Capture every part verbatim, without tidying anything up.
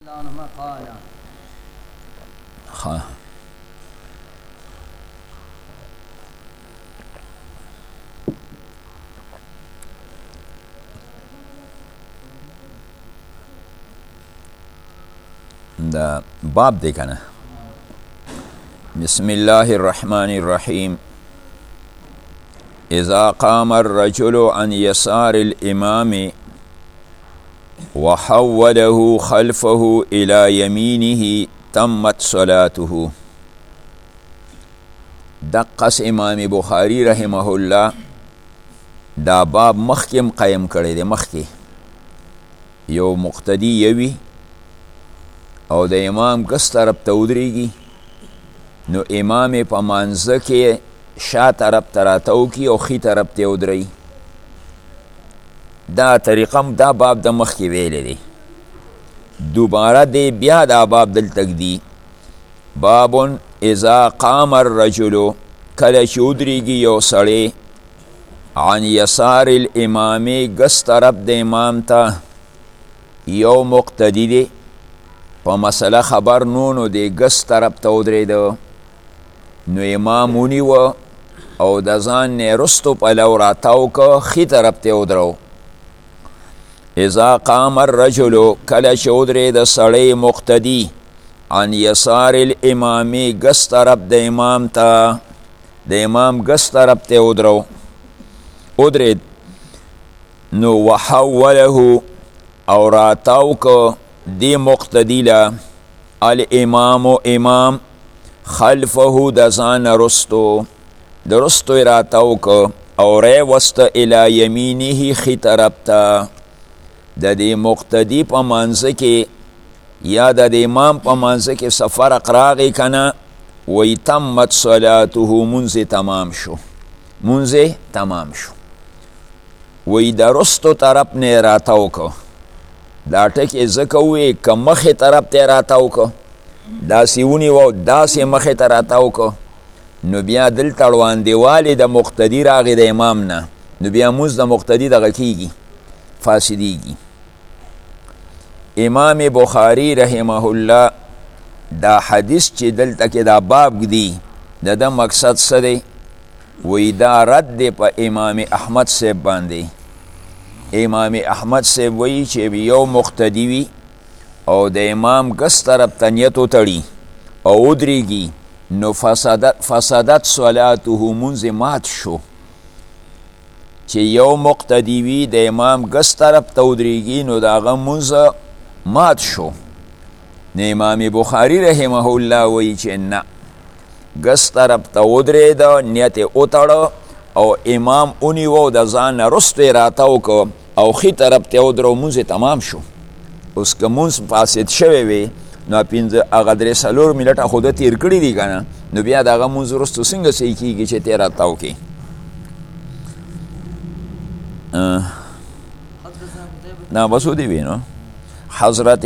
عنهما قال ها دا باب دی کنه. بسم الله الرحمن الرحيم. إذا قام الرجل عن يسار الإمام وحوله خلفه إلى يمينه تمت صلاته. دقس امام بخاری رحمه الله دا باب مخکم قیم کړی دی. مخکی یو مقتدی یوی او د امام کس طرف ته ودرېږي، نو امام په منځه کې شا طرف ته راتاو کی او خی طرف ته ودرېږي. دا طریقه دا باب د مخکې ویلی دی. دوباره دی بیا دا باب دلته دی. باب اذا قام الرجل، کله چې ودرېږي یو سړی عن یسار الامام، ګس طرف د امام ته. یو مقتدی دی په مسله خبر نو نو دی ګس طرف ته ودرېده، نو امام ونیوه او د ځان نه رستو پلو راتاو که خی طرف ته ودرو. اذا قام الرجل، کله چې ودرېده سړی مقتدی عن یسار الامام، ګس طرف د امام ته، د امام ګس طرف ته ودرو ودرېد، نو وحوله او راتاو که دی مقتدی له الامام امام خلفه د ځان رستو، د رستو یې راتاو که او ری وسته الی یمینه خی طرف ته. د دې مقتدی په منځه کې یا د دې امام په منځه کې څه فرق راغی که نه، وی تمت صلاته، منځ تمام شو، منځ تمام شو. وی د رستو طرف نه راتاو که، دا ټکې ځکه ووی که مخې طرف ته راتاو که، داسې ونیوه داسې مخې ته راتاو که، نو بیا دلته روانډیوالې د مقتدي راغې د امام نه، نو بیا مونځ د مقتدي دغه کېږي، فاسدېږي. امام بخاري رحمه الله دا حدیث چې دلته کې دا باب دی، د ده مقصد څه دی؟ وی دا رد دی په امام احمد صاحب باندې. امام احمد صاحب وی چې یو مقتدی وي او د امام ګس طرف ته نیت وتړي او ودرېږي، نو فسادت, فسادت صلاته، منځ مات شو. چې یو مقتدی وي د امام ګس طرف ته ودرېږي، نو د هغه منځ مات شو. نو امام بخاري رحمه الله وی چې نه، ګس طرف ته ودرېده، نیت یې وتړه او امام ونیوه د ځان نه رستو یې راتاو که او خی طرف ته ودرو، مونځ تمام شو. اوس که مونځ فاسد شوی وي، نو پنځه هغه درې څلور منټه خو ده تېر کړي دي که نه، نو بیا د هغه مونځ وروستو څنګه صحیح کېږي چې ته یې راتاو کړې. نه بس ودې وي نو. حضرت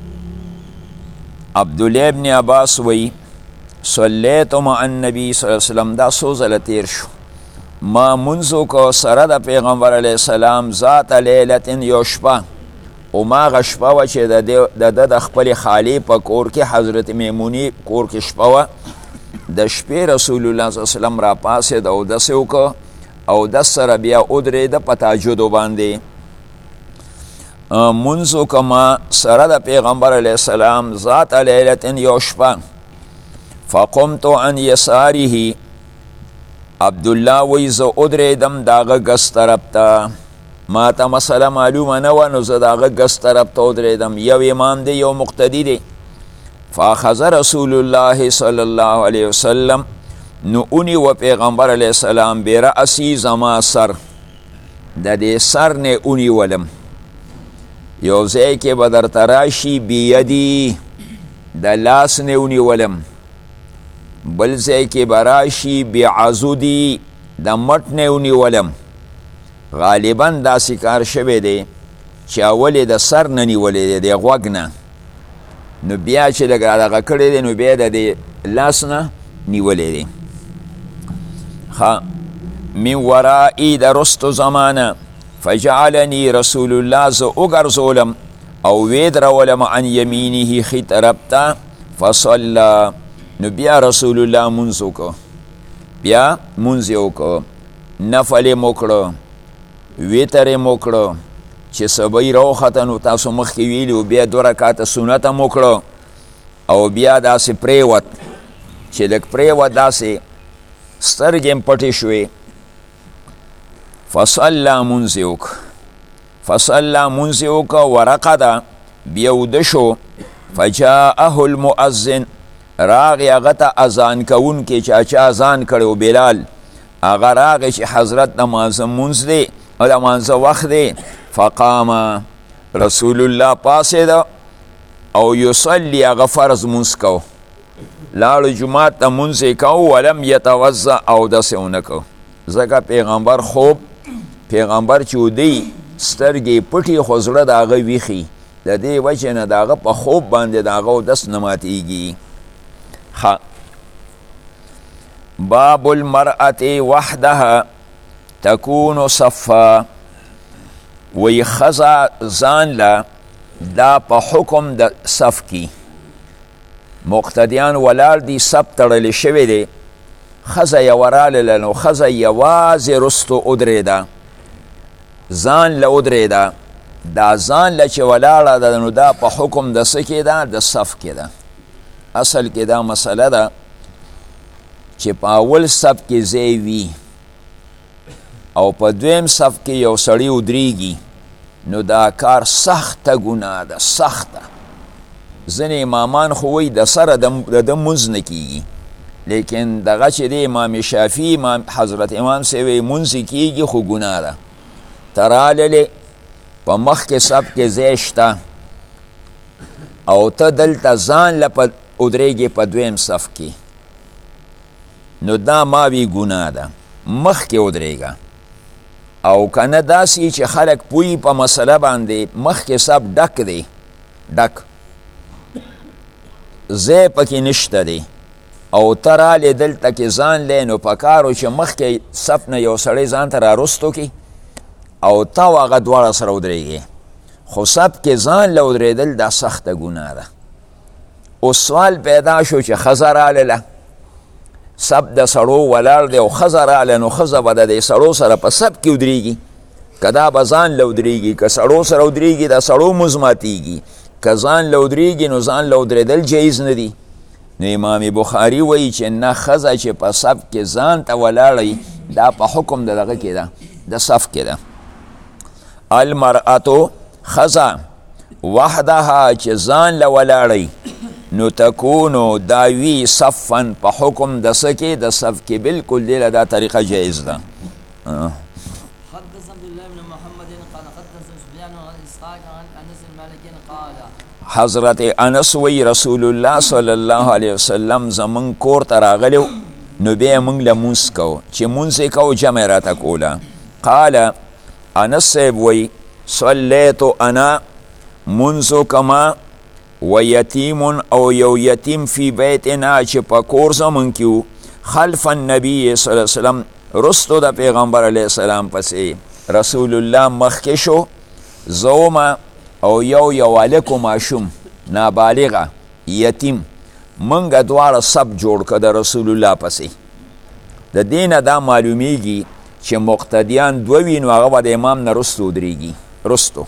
عبدالله ابن عباس وی صلیت مع النبي صلی الله علیه وسلم، دا څو ځله تېر شو، ما منځو کو سره د پیغمبر علیه السلام ذات لیلت یو شپه، او ما هغه شپه وه چې د ده د خپلې خالې په کور کې حضرت میمونې کور کې شپه وه. د شپې رسول الله صلی الله علیه وسلم را پاسېد او اودس یې وکړه، اودس سره بیا ودرېده په تهجدو باندې. منځو که ما سره د پیغمبر علیه السلام ذات لیلت یو شپه، فقمت عن یساره، عبدالله وی زه ودرېدم د هغه ګس طرف ته. ما ته مسله معلومه نه وه، نو زه د هغه ګس طرف ته ودرېدم. یو امام دی، یو مقتدي دی. فاخذ رسول الله صلی الله علیه وسلم، نو ونیوه پیغمبر علیه السلام برأسی، زما سر، د دې سر نه ونیولم. یو ځای کې به درته راشي بیدي، د لاس نه ونیولم، بل ځای کې به راشي بعضدي، د مټ نه ونیولم. غالبا داسې کار شوی دی چې اول یې د سر نه نیولی دی، د غوږ نه، نو بیا چې لږ دغه کړی دی، نو بیا د دې لاس نه نیولی دی. ښه من ورائي، د رستو زمانه، فجعلني رسول الله، زه وګرځولم او ویدرولم عن یمینه خی طرف تا فصلا نو بیا رسول الله منځ وکړو بیا منځ یې وکړو نفل یې موکړو ویتر یې موکړو چې سبی راوخته نو تاسو مخکې ویلي و بیا دوه رکاته سنت هم وکړو او بیا داسې پرېوت چې لږ پرېوت داسې سترګې هم پټې شوې فصلا منځ یې وکړو فصلا منځ یې وکړو ورقده بیا وده شو فجاءه المؤذن راغی هغه ته اذان کوونکی چې چا اذان کړی بلال هغه راغی چې حضرت د مانځه مونځ دی او د مانځه وخت دی فقام رسول الله پاسېده او یصلي هغه فرض مونځ کو لاړو جومات ته مونځ یې کو ولم یتوضا او داسې ونه کو ځکه پیغمبر خوب پیغمبر چې ودی سترګې پټې خو زړه د هغه ویښي د دې وجې نه د هغه په خوب باندې د هغه اودس نه ماتېږي باب المرأة وحدها تكون صفا وی خزا ځان له دا په حکم د صف کې مقتدیان ولاړ دي صف تړلی شوی دی ښځه یوه راغله نو ښځه یوازې رستو ودرېده ځان له ودرېده دا ځان له چې ولاړه ده نو دا په حکم د څه کې ده د صف کې ده اصل کې دا مسله ده چې په اول صف کې ځای وي او په دویم صف کې یو سړی ودرېږي نو دا کار سخته ګناه ده سخته ځینې امامان خو وایي د سره د ده مونځ نه کېږي لیکن دغه چې دی امام شافعي امام حضرت امام صاحب وایي مونځ کېږي خو ګناه ده ته راللې په مخکې صف کې ځای شته او ته دلته ځان له په ودرېږې په دویم صف کې نو دا ما وی ګناه ده مخکې ودرېږه او که نه داسې چې خلک پوهي په مسله باندې مخکې صف ډک دی ډک ځای پکې نشته دی او ته رالې دلته کې ځان لی نو په کار و چې مخکې صف نه یو سړی ځان ته رارستو کړي او ته او هغه دواړه سره ودرېږې خو صف کې ځان له ودرېدل دا سخته ګناه ده اوس سوال پیدا شو چې ښځه رالله صف د سړو ولاړ دی او ښځه راله نو ښځه به د دې سړو سره په صف کې ودرېږي که دا به ځان له ودرېږي که سړو سره ودرېږي د سړو مونځ ماتېږي که ځان له ودرېږي نو ځان له ودرېدل جایز نه دي نو امام بخاري وایي چې نه ښځه چې په صف کې ځان ته ولاړی دا په حکم د دغه کې ده د صف کې ده المرأة ښځه وحدها چې ځان له ولاړی نو تکونو داوی صفن په حکم د څه کې د صف کې بالکل دی له دا طریقه جایز ده حدث عبد الله بن محمد قال حدث سفيان عن اسحاق عن انس بن مالك قال حضرت انس وی رسول الله صلی الله علیه وسلم زمون کور ته راغلو نو بیا موږ له مونځ کوو چې مونځ یې کوو جمع یې راته کوله قال انس صاحب وی صلیت انا منځو کما و یتیم او یو یتیم فی بیتنا چې په کور زمون کې و خلف النبی صلی الله علیه وسلم رستو د پیغمبر علیه السلام پسې رسول الله مخکې شو زوما او یو یو هلک ماشوم نابالغه یتیم منګه دواړه سب جوړ که د رسول الله پسې د دې نه دا معلومیږي چې مقتدیان دوه وي نو هغه به د امام نه رستو ودرېږي رستو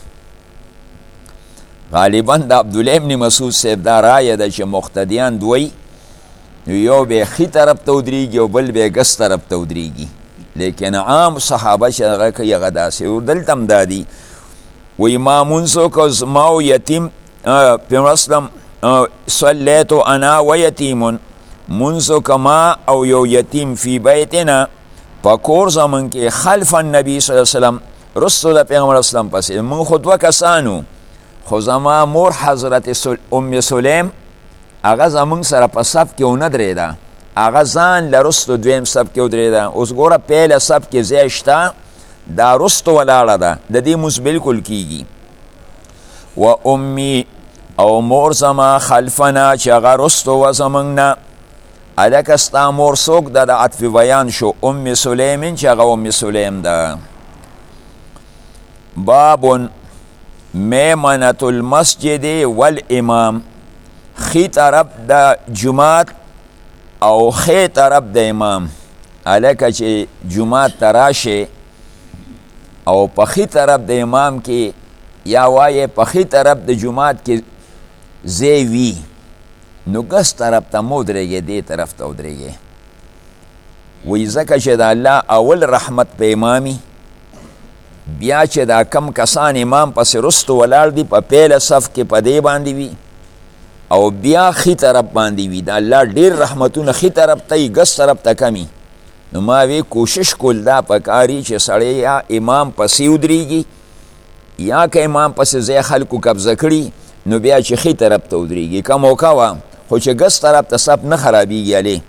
غالبا د عبدالله ابن مسعود صاحب دا رایه ده چې مقتدیان دوی نو یو به ښي طرف ته ودرېږي او بل به ګس طرف ته ودرېږي لیکن عام صحابه چې هغه کوي هغه داسې و دلته هم دا دي وی ما مونځ وکړو زما او یتیم پیغمبر اسلم صلیت انا و یتیمون مونځ وکړه ما او یو یتیم فی بیتنا په کور زمون کې خلف النبي صلی الله علیه وسلم رسول د پیغمبر اسلام پسې موږ خو دوه کسانو خو زما مور حضرت ام سلیم هغه زمونږ سره په صف کې ونه درېده هغه ځان له رستو دویم صف کې ودرېده اوس ګوره پیله صف کې ځای شته دا رستو ولاړه ده د دې مونځ بالکل کیږي و امي او مور زما خلفنا چې هغه رستو و زمونږ نه هلکه ستا مور څوک ده د عطف بیان شو ام سلیمین چې هغه ام سلیم ده بابون میمنة المسجد والامام، خی طرف د جماعت او خی طرف د امام. الکه چې جماعت ته راشه او په خی طرف د امام کې یا وایې په خی طرف د جماعت کې ځای وي، نو ګس طرف ته مه ودرېږې، دې طرف ته ودرېږې. وایي ځکه چې د الله اول رحمت په امامي، بیا چې دا کم کسان امام پسې رستو ولاړ دي په پیله صف کې په دې باندې وي او بیا خی طرف باندې وي، د الله ډېر رحمتونه خی طرف ته وي، ګس طرف ته کمي. نو ما وی کوشش کول دا پکاري چې سړی یا امام پسې ودرېږي یا که امام پسې ځای خلکو قبضه کړي نو بیا چې خی طرف ته ودرېږي. که موقع وه خو چې ګس طرف ته صف نه خرابېږي هلې.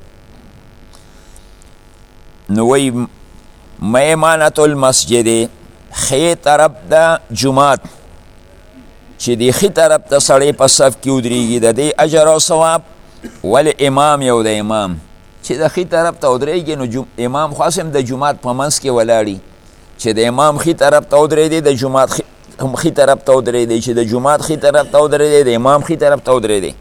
نو وی میمنة المسجد، خی طرف د جماعت چې دی خی طرف ته سړی په صف کې ودرېږي د دې اجر او ثواب. ول امام یو د امام چې د خی طرف ته ودرېږي نو امام خو هم د جماعت په منځ کې ولاړي، چې د امام خی طرف ته ودرېدی د جماعت هم خی طرف ته ودرېدی، چې د جماعت خی طرف ته ودرېدی د امام خی طرف ته ودرېدی.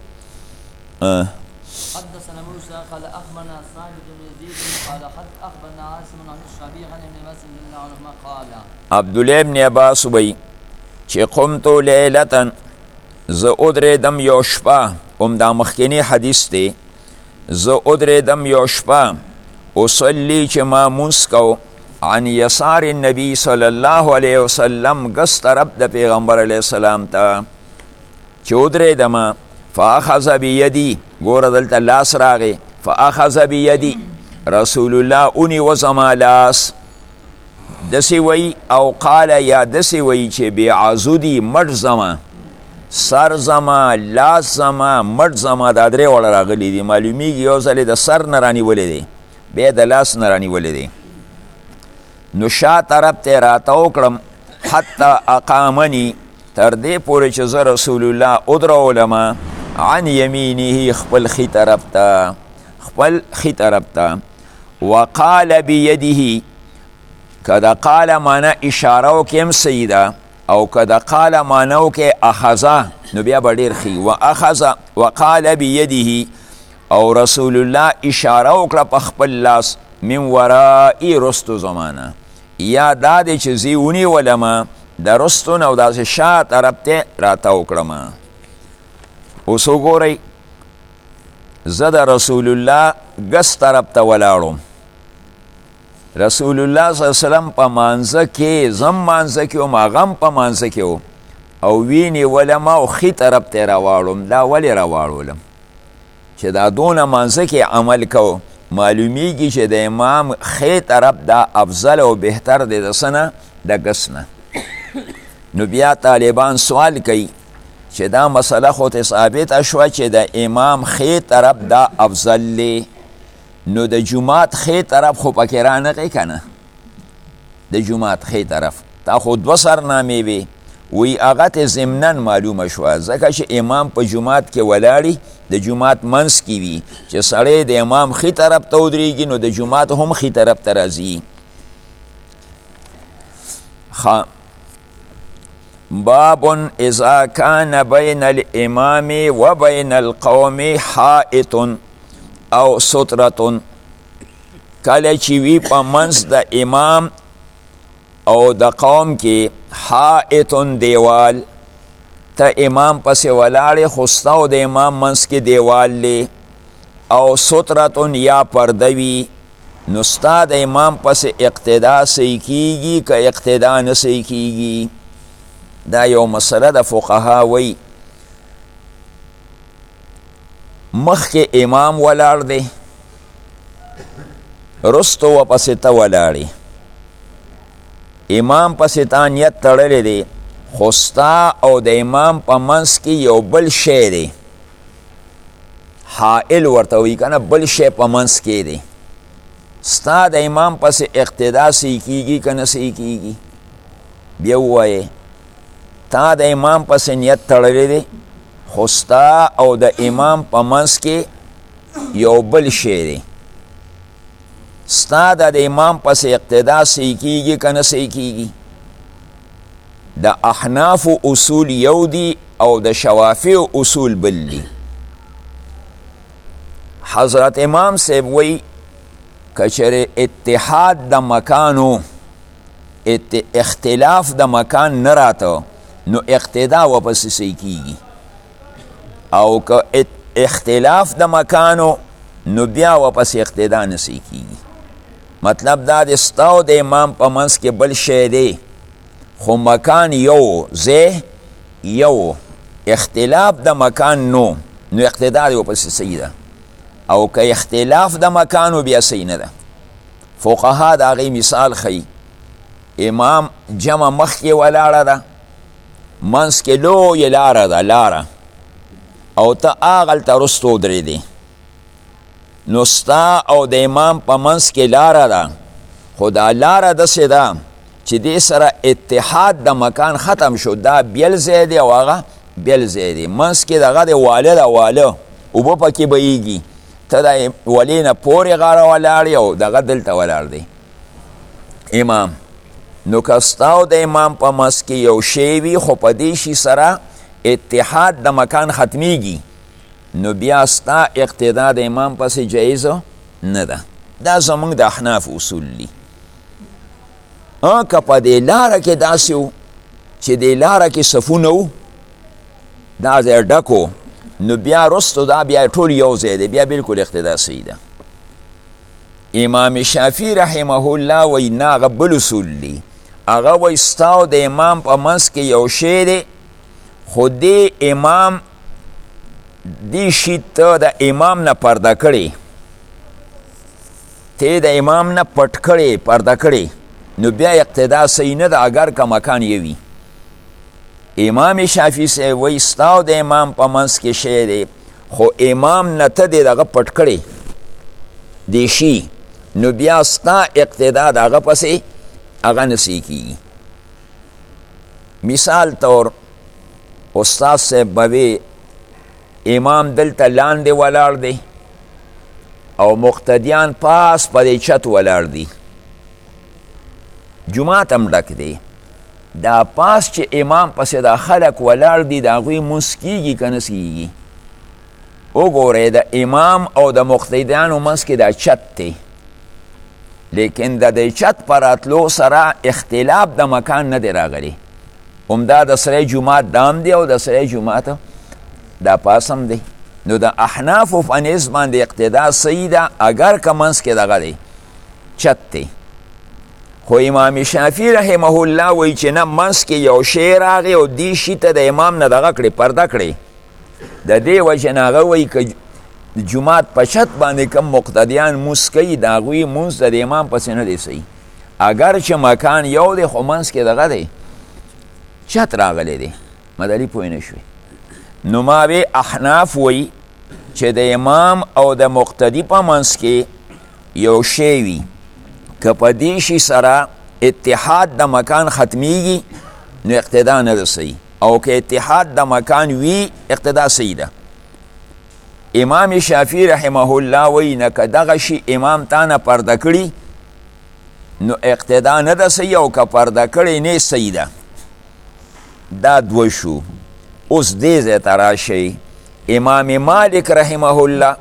حدثنا موسى قال اخبرنا ثابت بن يزيد قال اخبرنا عاصم عن الشعبي عن ابن مسعود رضي الله عنهما قال عبدالله ابن عباس وی چې قمتو لیلتن، زه ودرېدم یو شپه، هم دا مخکینی حدیث دی، زه ودرېدم یو شپه اصلي چې ما مونځ کو عن یسار النبی صلی الله علیه وسلم، ګس طرف د پیغمبر علیه السلام ته چې ودرېدم. فاخذ بیدی، ګوره دلته لاس راغی، فاخذ بیدی رسول الله اونیو زما لاس، دسی وی او قال یا دسی وی چې بعضدی مټ زما، سر زما، لاس زما، مټ زما، دا درې واړه راغلي دي. معلومیږي یو ځل د سر نه رانیولې دی بیا د لاس نه رانیولې دی. نو شا طرف ته راته وکړم حتی اقامني، تر دې پورې چې زه رسول الله ادرولم عن یمینه، خپل خی طرف ته، خپل خی طرف ته. وقال بیده، که دا قال مانا اشاره وکړم سیده، او که دا قال مانا وکړې اخذه نو بیا به ډېر ښي. واخذ وقال بیده، او رسول الله اشاره وکړه په خپل لاس، من ورائي رستو زمانه، یا دا دی چې زه ونیولمه د رستو نه او داسې شا طرف ته راته وکړم. اوس وګورئ، زه د رسول الله ګس طرف ته ولاړم، رسول الله صلی الله علیه وسلم په مانځه کې، زم مانځه کې وم، هغه هم په مانځه کې و، او وینیولم او ښي طرف ته یې راواړم. دا ولې راواړولم؟ چې دا دونه مانځه کې عمل کو، معلومیږي چې د امام ښي طرف دا افضل او بهتر دی د څه نه؟ د ګس نه. نو بیا طالبان سوال کوي چې دا مسله خو ته ثابته شوه چې د امام ښي طرف دا افضل دی، نو د جماعت ښي طرف خو پکې رانغی که نه؟ د جماعت ښي طرف تا خو دوه سرنامې وې، وی هغه ته ضمناً معلومه شوه، ځکه چې امام په جماعت کې ولاړي، د جماعت منځ کې وي، چې سړی د امام ښي طرف ته ودرېږي نو د جماعت هم ښي طرف ته راځي. باب اذا كان بين الامام وبين القوم حائط او سترة، کله چې وي په منځ د امام او د قوم کې حائط دیوال، ته امام پسې ولاړې خو ستا او د امام منځ کې دیوال دی، او سترة یا پرده وي، نو ستا د امام پسې اقتدا صحیح کیږي که اقتدا نه صحیح کیږي؟ دا یو مسله د فقها وی. مخکې امام ولاړ دی، رستو و پسې ته ولاړې، امام پسې تا نیت تړلی دی، خو ستا او د امام په منځ کې یو بل شی دی، حائل ورته وایي که نه، بل شی په منځ کې دی، ستا د امام پسې اقتدا صحیح کیږي که نه صحیح کیږي؟ بیا ووایې تا د امام پسې نیت تړلی دی، خو ستا او د امام په منځ کې یو بل شی دی، ستا د امام پسې اقتدا صحیح کیږي که نه صحیح کیږي؟ د احناف اصول یو دی او د شوافی اصول بل دی. حضرت امام صاحب وی کچر اتحاد د مکانو اختلاف د مکان نراته نو اقتدا واپس سیکیږي، او که اختلاف د مکانو نو بیا واپس اقتدا نسیکیږي. مطلب دا د ستاو د امام په منځ کې بل شی دی خو مکان یو زه یو اختلاف د مکان نو نو اقتدا دی واپس صحیح ده، او که اختلاف د مکانو بیا صحیح نه ده. فقها د هغې مثال ښیي، امام جمع مخکې ولاړه ده، منځ کې لویه لاره ده لاره، او ته هغلته رستو درېدې، نو ستا او د امام په منځ کې لاره ده، خو دا لاره داسې ده چې دې سره اتحاد د مکان ختم شو، دا بیل ځای دی او هغه بیل ځای دی، منځ کې دغه د واله ده واله اوبه پکې بهیږي، ته د ولې نه پورې غاړه ولاړ یې او دغه دلته ولاړ دی امام. نو که ستا او د امام په منځ کې یو شی وي خو په دې شي سره اتحاد د مکان ختمیږي، نو بیا ستا اقتدا د امام پسې جایزه نه ده. دا زمونږ د احناف اصول دي. که په دې لاره کې داسې و چې دې لاره کې صفونه و، دا ځای ډک و، نو بیا رستو دا بیا ټول یو ځای دی، بیا بلکل اقتدا صحیح ده. امام شافعي رحمه الله وی نه هغه بل اصول دي، هغه وی ستا او د امام په منځ کې یو شی دی خو دې امام دې شي ته د امام نه پرده کړې، ته د امام نه پټ کړې پرده کړې، نو بیا اقتدا صحیح نه ده اگر که مکان یوي. امام شافعي صاحب وی ستا او د امام په منځ کې شی دی خو امام نه ته دې دغه پټ کړې دې شي، نو بیا ستا اقتدا د هغه پسې هغه نسی کیږي. مثال طور استاد صاحب به امام دلته لاندې ولاړ دی او مقتدیان پاس په دې چت ولاړ دي، جماعت هم ډک دی، دا پاس چې امام پسې دا خلک ولاړ دي د هغوی مونځ کیږي که نه کیږي؟ وګورئ د امام او د مقتدیانو منځ کې دا چت دی، لیکن د دې چت په راتلو سره اختلاف د مکان نه دی راغلی، همدا د سړی جومات دام دی او د سړی جومات دا پاس هم دی. نو د احنافو په نظ باندې اقتدا صحیح ده اگر که منځ کې دغه دی چت دی. خو امام شافعي رحمه الله وایي چې نه، منځ کې یو شی راغی او دې شي ته د امام نه دغه کړې پرده کړې، د دې وجې نه هغه وایي که جومات په چت باندې کم مقتدیان مونځ کوي د هغوی مونځ د امام پسې نه دی صحیح، اگر چې مکان یو دی خو منځ کې دغه دی چت راغلی دی. مدلي پوه نه شوې؟ نو ما وی احناف وی چې د امام او د مقتدی په منځ کې یو شی وي که په دې شي سره اتحاد د مکان ختمیږي نو اقتدا نه ده صحیح، او که اتحاد د مکان وي اقتدا صحیح ده. امام شافعي رحمه الله وی نه که دغه شي امام تا نه پرده کړي نو اقتدا نه ده صحیح، او که پرده کړي نه صحیح ده. دا دوه شو. اوس دې ځای ته راشئ، امام مالک رحمه الله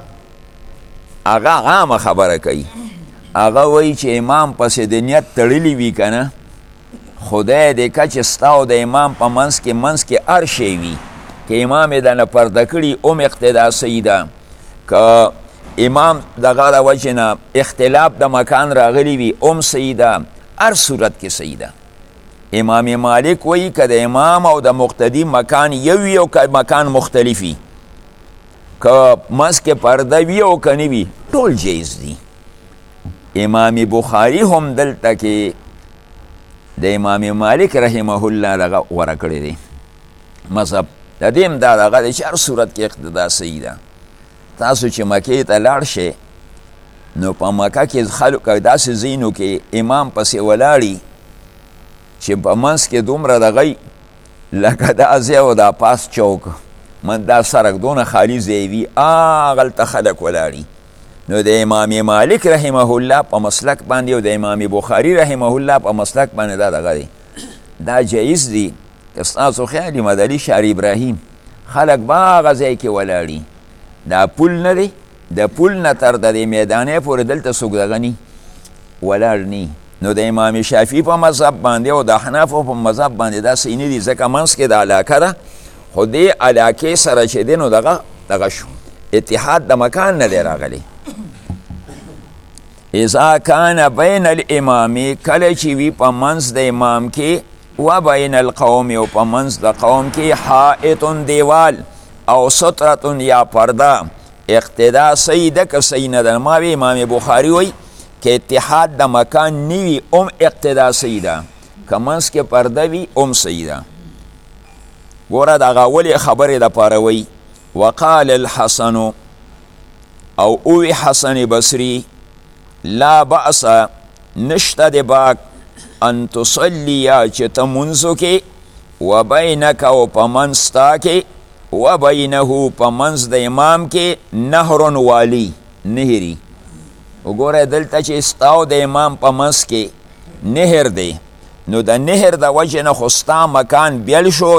هغه عامه خبره کوي، هغه وایي چې امام پسې د نیت تړلی وي که نه، خدای دې که چې ستا او د امام په منځ کې منځ کې هر شی وي، که امام یې دنه پرده کړي ام اقتدا صحیح ده، که امام دغه د وجې نه اختلاف د مکان راغلی وي ام صحیح ده، هر صورت کې صحیح ده. امام مالک وی که د امام او د مقتدی مکان یوی او که مکان مختلفی، که منځ کې پرده وي او که نه وي ټول جایز دي. امام بخاری هم دلته کې د امام مالک رحمه الله دغه غوره کړی دی مذهب، د دې هم دا دغه دی چې هر صورت کې اقتدا صحیح ده. تاسو چې مکې ته لاړ شئ نو په مکه کې خلک داسې ځایونو کې امام پسې ولاړي چې په منځ کې دومره دغی لکه دا ځای او دا پاس چوک من دا سرک دونه خالی ځای وي هغلته خلک ولاړي. نو د امام مالک رحمه الله په مسلک باندې او د امام بخاري رحمه الله په مسلک باندې دا دغه دی، دا جایز دی که ستاسو خیال مدلي شار ابراهیم خلک به هغه ځای کې ولاړي دا پل نه دی د پل نه تر د دې میدانې پورې دلته څوک دغه ني ولاړ ني نو د امام شافعي په مذهب باندې او د احنافو په مذهب باندې دا صحیح نه دي ځکه منځ کې د علاقه ده خو دې علاقې سره چې دی نو دغه دغه شو اتحاد د مکان نه دی راغلی اذا کان بین الامام کله چې وي په منځ د امام کې و بین القوم او په منځ د قوم کې حائط دیوال او سترة یا پرده اقتدا صحیح ده که صحیح نه ده ما وی امام بخاری وی که اتحاد د مکان نیوی ام اقتدا صحیح ده که منځ کې پرده وي ام صحیح ده ګوره دغه اولې خبرې دپاره وی وقال الحسن او اوی حسن بصری لا بأس نشته د باک ان تصلیا چې ته منځو کې و بینک او په منځ ستا کې و بینه په منځ د امام کې نهر والی نهری وګوره دلته چې ستا او د امام په منځ کې نهر دی نو د نهر د وجې نه خو ستا مکان بیل شو